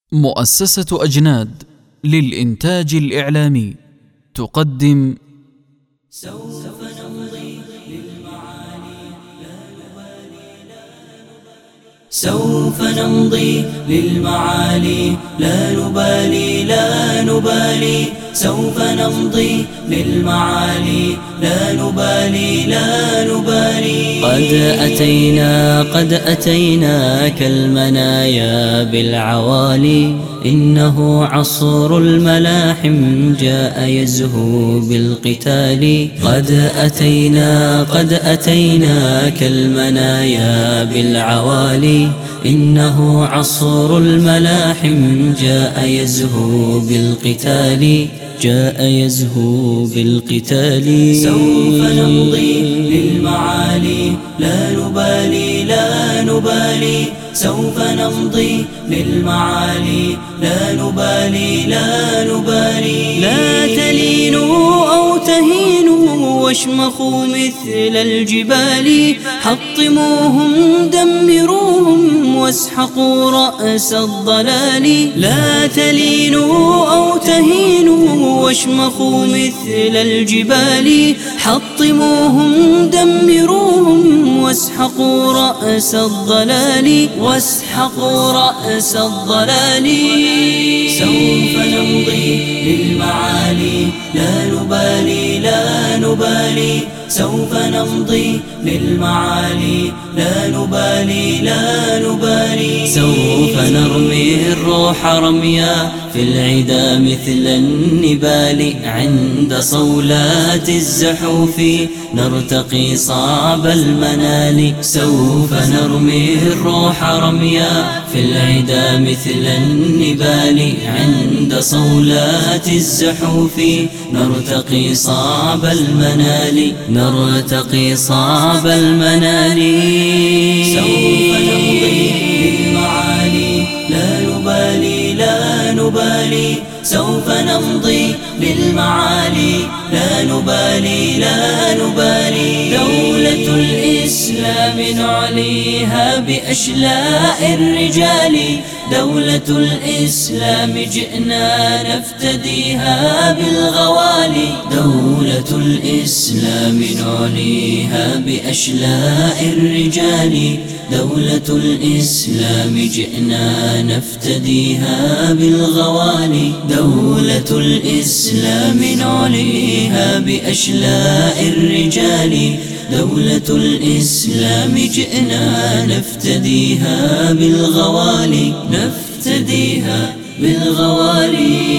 مؤسسة أجناد للإنتاج الإعلامي تقدم سوف نمضي للمعالي لا نبالي لا نبالي سوف نمضي للمعالي لا نبالي لا نبالي قد أتينا كالمنايا بالعوالي إنه عصر الملاحم جاء يزهو بالقتال قد أتينا كالمنايا بالعوالي إنه عصر الملاحم جاء يزهو بالقتال سوف نمضي للمعالي لا نبالي لا نبالي سوف نمضي للمعالي لا نبالي لا نبالي لا تلينوا أو تهينوا واشمخوا مثل الجبال حطموهم دمروهم واسحقوا رأس الضلال لا تلينوا أو تهينوا واشمخوا مثل الجبال حطموهم دمروهم واسحقوا رأس الضلال سوف نمضي للمعالي لا نبالي لا نبالي سوف نمضي للمعالي لا نبالي لا نبالي سوف نرمي الروح رميا في العدا مثل النبال عند صولات الزحوف نرتقي صعب المنال سوف نرمي الروح رميا في العدا مثل النبال عند صولات الزحوف نرتقي صعب المنال سوف نمضي للمعالي لا نبالي لا نبالي سوف نمضي للمعالي لا نبالي لا نبالي دولة الإسلام نعليها بأشلاء الرجال دولة الإسلام جئنا نفتديها بالغوالي دولة الإسلام نعليها بأشلاء الرجال دولة الإسلام جئنا نفتديها بالغوالي دولة الإسلام نعليها بأشلاء الرجال دولة الإسلام جئنا نفتديها بالغوالي